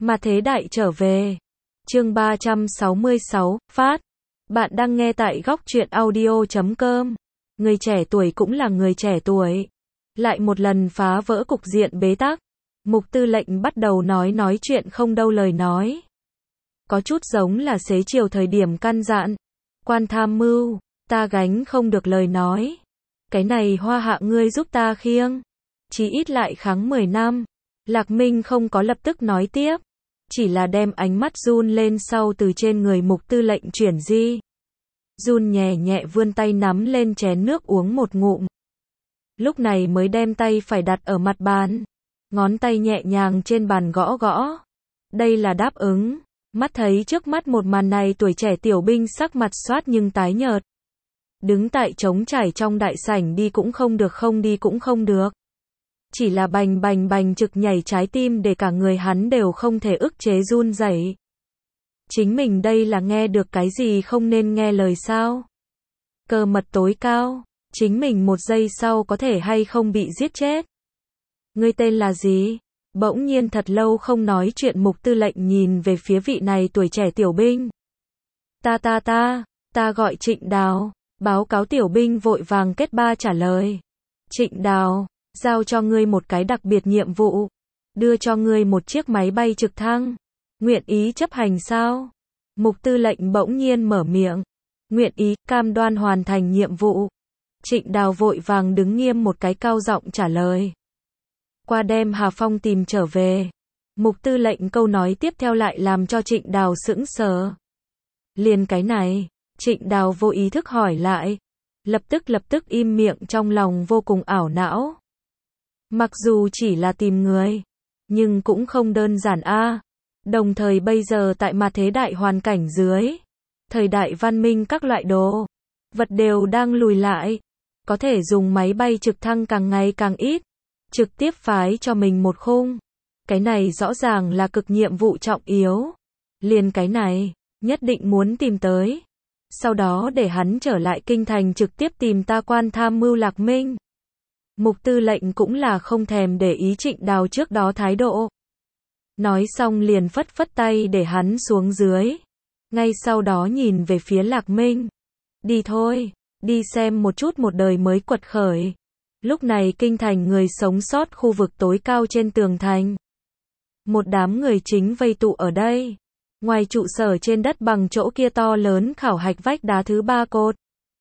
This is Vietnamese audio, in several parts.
Mà thế đại trở về. Chương 366, phát. Bạn đang nghe tại góc truyện audio.com. Người trẻ tuổi cũng là người trẻ tuổi. Lại một lần phá vỡ cục diện bế tắc. Mục tư lệnh bắt đầu nói chuyện không đâu lời nói. Có chút giống là xế chiều thời điểm căn dặn. Quan tham mưu, ta gánh không được lời nói. Cái này Hoa Hạ ngươi giúp ta khiêng. Chí ít lại kháng 10 năm. Lạc Minh không có lập tức nói tiếp. Chỉ là đem ánh mắt run lên sau từ trên người mục tư lệnh chuyển di. Run nhẹ nhẹ vươn tay nắm lên chén nước uống một ngụm. Lúc này mới đem tay phải đặt ở mặt bàn. Ngón tay nhẹ nhàng trên bàn gõ gõ. Đây là đáp ứng. Mắt thấy trước mắt một màn này tuổi trẻ tiểu binh sắc mặt xoát nhưng tái nhợt. Đứng tại trống trải trong đại sảnh đi cũng không được không đi cũng không được. Chỉ là bành bành bành trực nhảy trái tim để cả người hắn đều không thể ức chế run rẩy. Chính mình đây là nghe được cái gì không nên nghe lời sao? Cơ mật tối cao, chính mình một giây sau có thể hay không bị giết chết. Ngươi tên là gì? Bỗng nhiên thật lâu không nói chuyện mục tư lệnh nhìn về phía vị này tuổi trẻ tiểu binh. Ta gọi Trịnh Đào, báo cáo tiểu binh vội vàng kết ba trả lời. Trịnh Đào, giao cho ngươi một cái đặc biệt nhiệm vụ, đưa cho ngươi một chiếc máy bay trực thăng. Nguyện ý chấp hành sao? Mục tư lệnh bỗng nhiên mở miệng. Nguyện ý, cam đoan hoàn thành nhiệm vụ. Trịnh Đào vội vàng đứng nghiêm một cái cao giọng trả lời. Qua đem Hà Phong tìm trở về. Mục tư lệnh câu nói tiếp theo lại làm cho Trịnh Đào sững sờ. Liền cái này, Trịnh Đào vô ý thức hỏi lại. Lập tức im miệng trong lòng vô cùng ảo não. Mặc dù chỉ là tìm người, nhưng cũng không đơn giản a. Đồng thời bây giờ tại mà thế đại hoàn cảnh dưới, thời đại văn minh các loại đồ vật đều đang lùi lại, có thể dùng máy bay trực thăng càng ngày càng ít, trực tiếp phái cho mình một khung. Cái này rõ ràng là cực nhiệm vụ trọng yếu. Liền cái này, nhất định muốn tìm tới. Sau đó để hắn trở lại kinh thành trực tiếp tìm ta quan tham mưu Lạc Minh. Mục tư lệnh cũng là không thèm để ý Trịnh Đào trước đó thái độ. Nói xong liền phất tay để hắn xuống dưới. Ngay sau đó nhìn về phía Lạc Minh. Đi thôi, đi xem một chút một đời mới quật khởi. Lúc này kinh thành người sống sót khu vực tối cao trên tường thành. Một đám người chính vây tụ ở đây. Ngoài trụ sở trên đất bằng chỗ kia to lớn khảo hạch vách đá thứ 3 cột.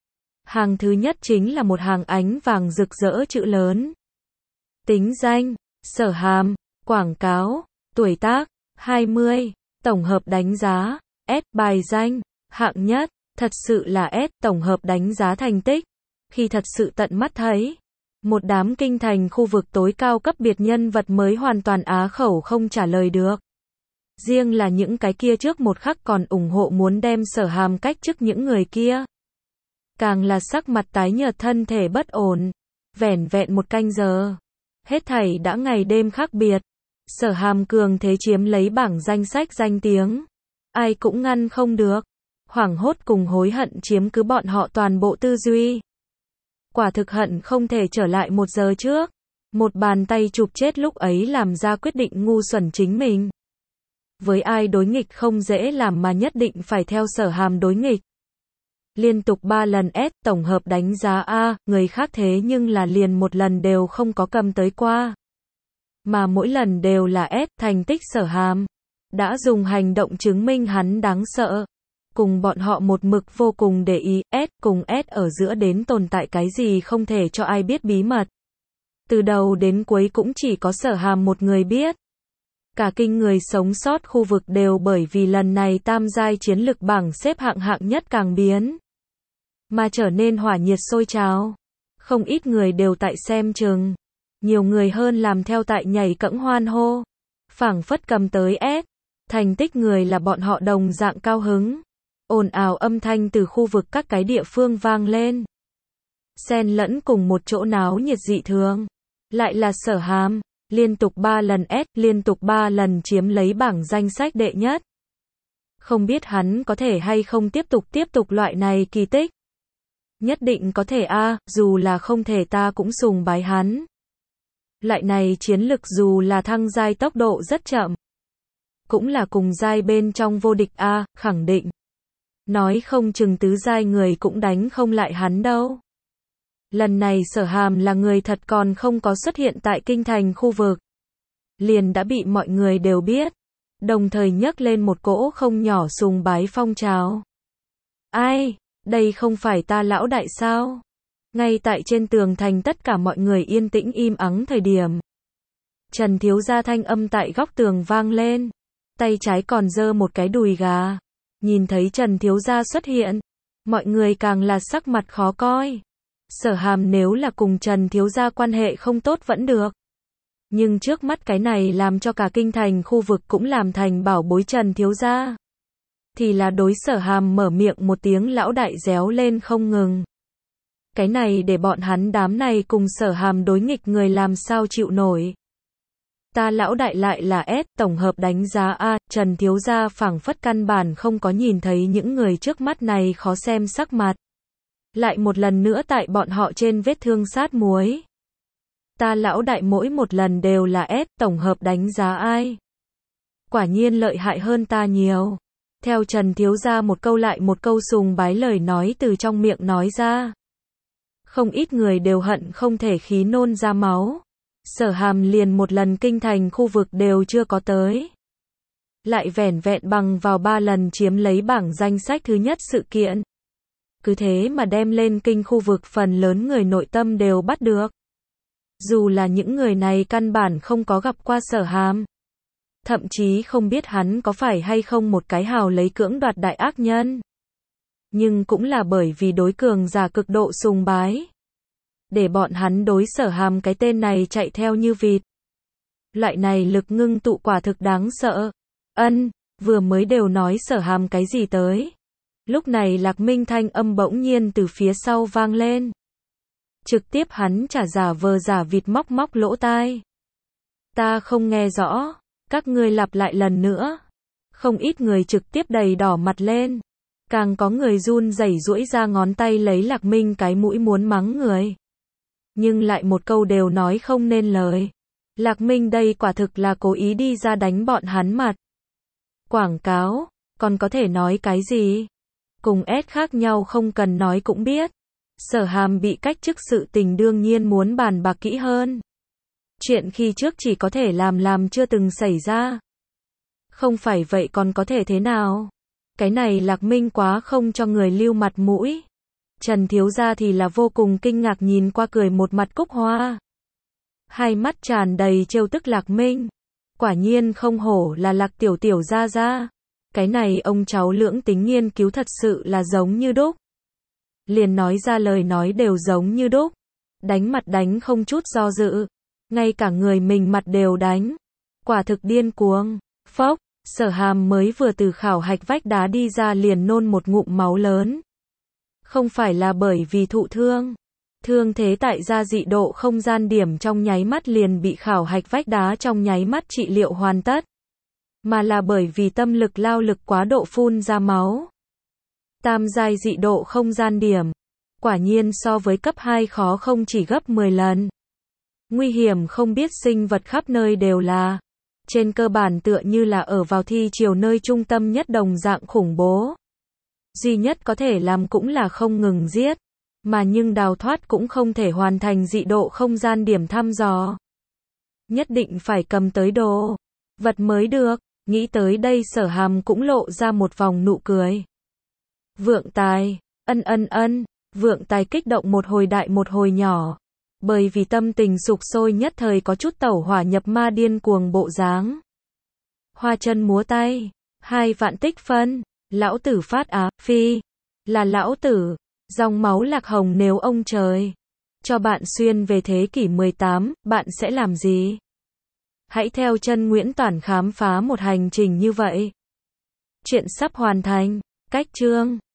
Hàng thứ nhất chính là một hàng ánh vàng rực rỡ chữ lớn. Tính danh, sở hàm, quảng cáo, tuổi tác, 20, tổng hợp đánh giá, S, bài danh, hạng nhất, thật sự là S, tổng hợp đánh giá thành tích. Khi thật sự tận mắt thấy, một đám kinh thành khu vực tối cao cấp biệt nhân vật mới hoàn toàn á khẩu không trả lời được. Riêng là những cái kia trước một khắc còn ủng hộ muốn đem sở hàm cách chức những người kia. Càng là sắc mặt tái nhợt thân thể bất ổn. Vẻn vẹn một canh giờ. Hết thảy đã ngày đêm khác biệt. Sở hàm cường thế chiếm lấy bảng danh sách danh tiếng. Ai cũng ngăn không được. Hoảng hốt cùng hối hận chiếm cứ bọn họ toàn bộ tư duy. Quả thực hận không thể trở lại một giờ trước. Một bàn tay chụp chết lúc ấy làm ra quyết định ngu xuẩn chính mình. Với ai đối nghịch không dễ làm mà nhất định phải theo sở hàm đối nghịch. Liên tục 3 lần S, tổng hợp đánh giá A, người khác thế nhưng là liền một lần đều không có cầm tới qua. Mà mỗi lần đều là S, thành tích sở hàm. Đã dùng hành động chứng minh hắn đáng sợ. Cùng bọn họ một mực vô cùng để ý, S cùng S ở giữa đến tồn tại cái gì không thể cho ai biết bí mật. Từ đầu đến cuối cũng chỉ có sở hàm một người biết. Cả kinh người sống sót khu vực đều bởi vì lần này tam giai chiến lực bảng xếp hạng nhất càng biến. Mà trở nên hỏa nhiệt sôi trào. Không ít người đều tại xem chừng. Nhiều người hơn làm theo tại nhảy cẫng hoan hô. Phảng phất cầm tới S. Thành tích người là bọn họ đồng dạng cao hứng. Ồn ào âm thanh từ khu vực các cái địa phương vang lên. Xen lẫn cùng một chỗ náo nhiệt dị thường. Lại là sở hàm. Liên tục 3 lần S, liên tục 3 lần chiếm lấy bảng danh sách đệ nhất. Không biết hắn có thể hay không tiếp tục loại này kỳ tích. Nhất định có thể a, dù là không thể ta cũng sùng bái hắn. Loại này chiến lực dù là thăng giai tốc độ rất chậm. cũng là cùng giai bên trong vô địch a, khẳng định. Nói không chừng tứ giai người cũng đánh không lại hắn đâu. Lần này Sở Hàm là người thật còn không có xuất hiện tại kinh thành khu vực. Liền đã bị mọi người đều biết. Đồng thời nhấc lên một cỗ không nhỏ sùng bái phong trào. Ai, đây không phải ta lão đại sao? Ngay tại trên tường thành tất cả mọi người yên tĩnh im ắng thời điểm. Trần thiếu gia thanh âm tại góc tường vang lên. Tay trái còn giơ một cái đùi gà. Nhìn thấy Trần thiếu gia xuất hiện. Mọi người càng là sắc mặt khó coi. Sở Hàm nếu là cùng Trần thiếu gia quan hệ không tốt vẫn được. Nhưng trước mắt cái này làm cho cả kinh thành khu vực cũng làm thành bảo bối Trần thiếu gia. Thì là đối Sở Hàm mở miệng một tiếng lão đại réo lên không ngừng. Cái này để bọn hắn đám này cùng Sở Hàm đối nghịch người làm sao chịu nổi. Ta lão đại lại là S, tổng hợp đánh giá A, Trần thiếu gia phảng phất căn bản không có nhìn thấy những người trước mắt này khó xem sắc mặt. Lại một lần nữa tại bọn họ trên vết thương sát muối. Ta lão đại mỗi một lần đều là S, tổng hợp đánh giá ai. Quả nhiên lợi hại hơn ta nhiều. Theo Trần thiếu gia một câu lại một câu sùng bái lời nói từ trong miệng nói ra. Không ít người đều hận không thể khí nôn ra máu. Sở Hàm liền một lần kinh thành khu vực đều chưa có tới. Lại vẻn vẹn bằng vào 3 lần chiếm lấy bảng danh sách thứ nhất sự kiện. Cứ thế mà đem lên kinh khu vực phần lớn người nội tâm đều bắt được. Dù là những người này căn bản không có gặp qua Sở Hàm. Thậm chí không biết hắn có phải hay không một cái hào lấy cưỡng đoạt đại ác nhân. Nhưng cũng là bởi vì đối cường giả cực độ sùng bái. Để bọn hắn đối Sở Hàm cái tên này chạy theo như vịt. Loại này lực ngưng tụ quả thực đáng sợ. Vừa mới đều nói Sở Hàm cái gì tới. Lúc này Lạc Minh thanh âm bỗng nhiên từ phía sau vang lên. Trực tiếp hắn trả giả vờ giả vịt móc móc lỗ tai. Ta không nghe rõ, các ngươi lặp lại lần nữa. Không ít người trực tiếp đầy đỏ mặt lên. Càng có người run rẩy duỗi ra ngón tay lấy Lạc Minh cái mũi muốn mắng người. Nhưng lại một câu đều nói không nên lời. Lạc Minh đây quả thực là cố ý đi ra đánh bọn hắn mặt. Quảng cáo, còn có thể nói cái gì? Cùng S khác nhau không cần nói cũng biết. Sở Hàm bị cách chức sự tình đương nhiên muốn bàn bạc kỹ hơn. Chuyện khi trước chỉ có thể làm chưa từng xảy ra. Không phải vậy còn có thể thế nào? Cái này Lạc Minh quá không cho người lưu mặt mũi. Trần thiếu gia thì là vô cùng kinh ngạc nhìn qua cười một mặt cúc hoa. Hai mắt tràn đầy trêu tức Lạc Minh. Quả nhiên không hổ là Lạc tiểu tiểu gia gia. Cái này ông cháu lưỡng tính nghiên cứu thật sự là giống như đúc. Liền nói ra lời nói đều giống như đúc. Đánh mặt đánh không chút do dự. Ngay cả người mình mặt đều đánh. Quả thực điên cuồng. Phốc, Sở Hàm mới vừa từ khảo hạch vách đá đi ra liền nôn một ngụm máu lớn. Không phải là bởi vì thụ thương. Thương thế tại gia dị độ không gian điểm trong nháy mắt liền bị khảo hạch vách đá trong nháy mắt trị liệu hoàn tất. Mà là bởi vì tâm lực lao lực quá độ phun ra máu. Tam giai dị độ không gian điểm. Quả nhiên so với cấp 2 khó không chỉ gấp 10 lần. Nguy hiểm không biết sinh vật khắp nơi đều là. Trên cơ bản tựa như là ở vào thi triều nơi trung tâm nhất đồng dạng khủng bố. Duy nhất có thể làm cũng là không ngừng giết. Mà nhưng đào thoát cũng không thể hoàn thành dị độ không gian điểm thăm dò. Nhất định phải cầm tới đồ vật mới được. Nghĩ tới đây Sở Hàm cũng lộ ra một vòng nụ cười. Vượng tài, Vượng tài kích động một hồi đại một hồi nhỏ. Bởi vì tâm tình sục sôi nhất thời có chút tẩu hỏa nhập ma điên cuồng bộ dáng. Hoa chân múa tay, 2 vạn tích phân, lão tử phát á, phi, là lão tử, dòng máu Lạc Hồng nếu ông trời cho bạn xuyên về thế kỷ 18, bạn sẽ làm gì? Hãy theo chân Nguyễn Toản khám phá một hành trình như vậy. Chuyện sắp hoàn thành, cách chương